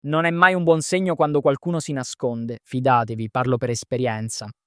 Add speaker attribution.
Speaker 1: Non è mai un buon segno quando qualcuno si nasconde. Fidatevi, parlo per esperienza.